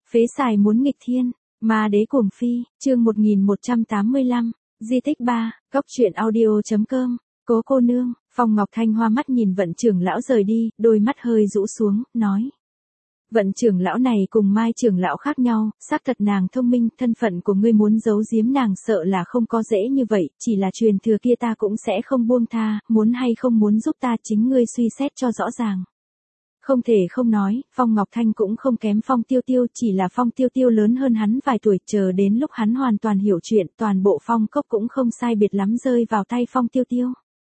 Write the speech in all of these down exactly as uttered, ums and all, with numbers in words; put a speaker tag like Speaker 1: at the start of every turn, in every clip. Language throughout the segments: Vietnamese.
Speaker 1: Phế xài muốn nghịch thiên, ma đế cuồng phi, chương một nghìn một trăm tám mươi lăm, di tích ba, góc truyện audio.com, cố cô nương, Phong Ngọc Thanh hoa mắt nhìn Vận trưởng lão rời đi, đôi mắt hơi rũ xuống, nói. Vận trưởng lão này cùng Mai trưởng lão khác nhau, xác thật nàng thông minh, thân phận của ngươi muốn giấu giếm nàng sợ là không có dễ như vậy, chỉ là truyền thừa kia ta cũng sẽ không buông tha, muốn hay không muốn giúp ta chính ngươi suy xét cho rõ ràng. Không thể không nói, Phong Ngọc Thanh cũng không kém Phong Tiêu Tiêu, chỉ là Phong Tiêu Tiêu lớn hơn hắn vài tuổi, chờ đến lúc hắn hoàn toàn hiểu chuyện, toàn bộ Phong Cốc cũng không sai biệt lắm rơi vào tay Phong Tiêu Tiêu.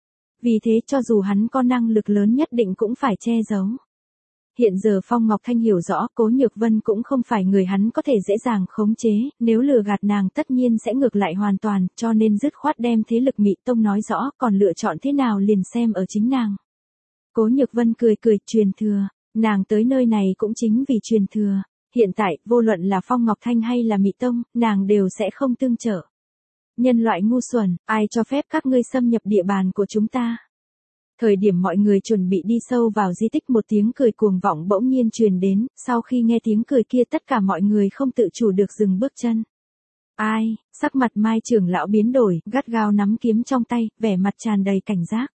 Speaker 1: Vì thế cho dù hắn có năng lực lớn nhất định cũng phải che giấu. Hiện giờ Phong Ngọc Thanh hiểu rõ Cố Nhược Vân cũng không phải người hắn có thể dễ dàng khống chế, nếu lừa gạt nàng tất nhiên sẽ ngược lại hoàn toàn, cho nên dứt khoát đem thế lực Mị Tông nói rõ, còn lựa chọn thế nào liền xem ở chính nàng. Cố Nhược Vân cười cười, truyền thừa, nàng tới nơi này cũng chính vì truyền thừa, hiện tại, vô luận là Phong Ngọc Thanh hay là Mị Tông, nàng đều sẽ không tương trợ. Nhân loại ngu xuẩn, ai cho phép các ngươi xâm nhập địa bàn của chúng ta? Thời điểm mọi người chuẩn bị đi sâu vào di tích, một tiếng cười cuồng vọng bỗng nhiên truyền đến, sau khi nghe tiếng cười kia tất cả mọi người không tự chủ được dừng bước chân. Ai, sắc mặt Mai trưởng lão biến đổi, gắt gao nắm kiếm trong tay, vẻ mặt tràn đầy cảnh giác.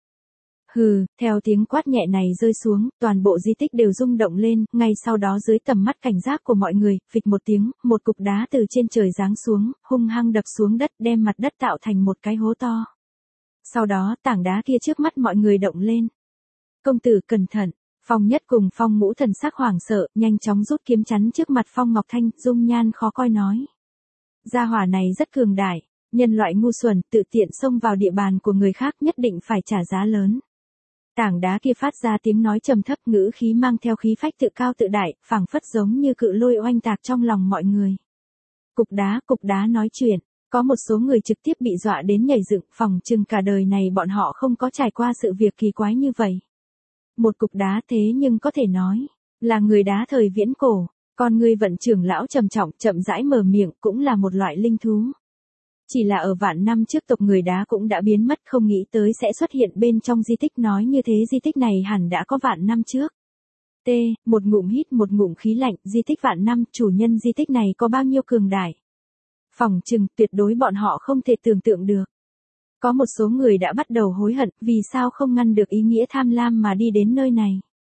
Speaker 1: Hừ, theo tiếng quát nhẹ này rơi xuống, toàn bộ di tích đều rung động lên, ngay sau đó dưới tầm mắt cảnh giác của mọi người, phịch một tiếng, một cục đá từ trên trời giáng xuống, hung hăng đập xuống đất, đem mặt đất tạo thành một cái hố to. Sau đó, tảng đá kia trước mắt mọi người động lên. Công tử cẩn thận, Phong Nhất cùng Phong Ngũ thần sắc hoảng sợ, nhanh chóng rút kiếm chắn trước mặt Phong Ngọc Thanh, dung nhan khó coi nói. Gia hỏa này rất cường đại, nhân loại ngu xuẩn, tự tiện xông vào địa bàn của người khác nhất định phải trả giá lớn. Tảng đá kia phát ra tiếng nói trầm thấp, ngữ khí mang theo khí phách tự cao tự đại, phảng phất giống như cự lôi oanh tạc trong lòng mọi người. Cục đá, cục đá nói chuyện. Có một số người trực tiếp bị dọa đến nhảy dựng, phỏng chừng cả đời này bọn họ không có trải qua sự việc kỳ quái như vậy. Một cục đá thế nhưng có thể nói, là người đá thời viễn cổ, còn người Vận trưởng lão trầm trọng, chậm rãi mở miệng, cũng là một loại linh thú. Chỉ là ở vạn năm trước tộc người đá cũng đã biến mất, không nghĩ tới sẽ xuất hiện bên trong di tích, nói như thế di tích này hẳn đã có vạn năm trước. T, một ngụm hít một ngụm khí lạnh, di tích vạn năm, chủ nhân di tích này có bao nhiêu cường đại. Phỏng chừng tuyệt đối bọn họ không thể tưởng tượng được. Có một số người đã bắt đầu hối hận, vì sao không ngăn được ý nghĩa tham lam mà đi đến nơi này.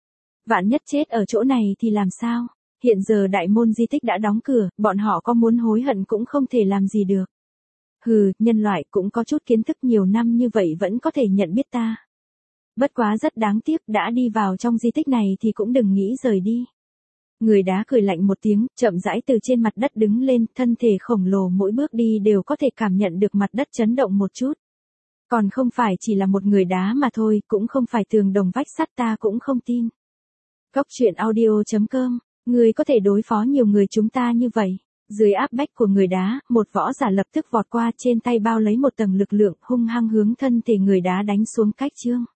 Speaker 1: Vạn nhất chết ở chỗ này thì làm sao? Hiện giờ đại môn di tích đã đóng cửa, bọn họ có muốn hối hận cũng không thể làm gì được. Hừ, nhân loại cũng có chút kiến thức, nhiều năm như vậy vẫn có thể nhận biết ta. Bất quá rất đáng tiếc, đã đi vào trong di tích này thì cũng đừng nghĩ rời đi. Người đá cười lạnh một tiếng, chậm rãi từ trên mặt đất đứng lên, thân thể khổng lồ mỗi bước đi đều có thể cảm nhận được mặt đất chấn động một chút. Còn không phải chỉ là một người đá mà thôi, cũng không phải tường đồng vách sắt, ta cũng không tin. Góc truyện audio.com, người có thể đối phó nhiều người chúng ta như vậy. Dưới áp bách của người đá, một võ giả lập tức vọt qua, trên tay bao lấy một tầng lực lượng, hung hăng hướng thân thể người đá đánh xuống cách chương.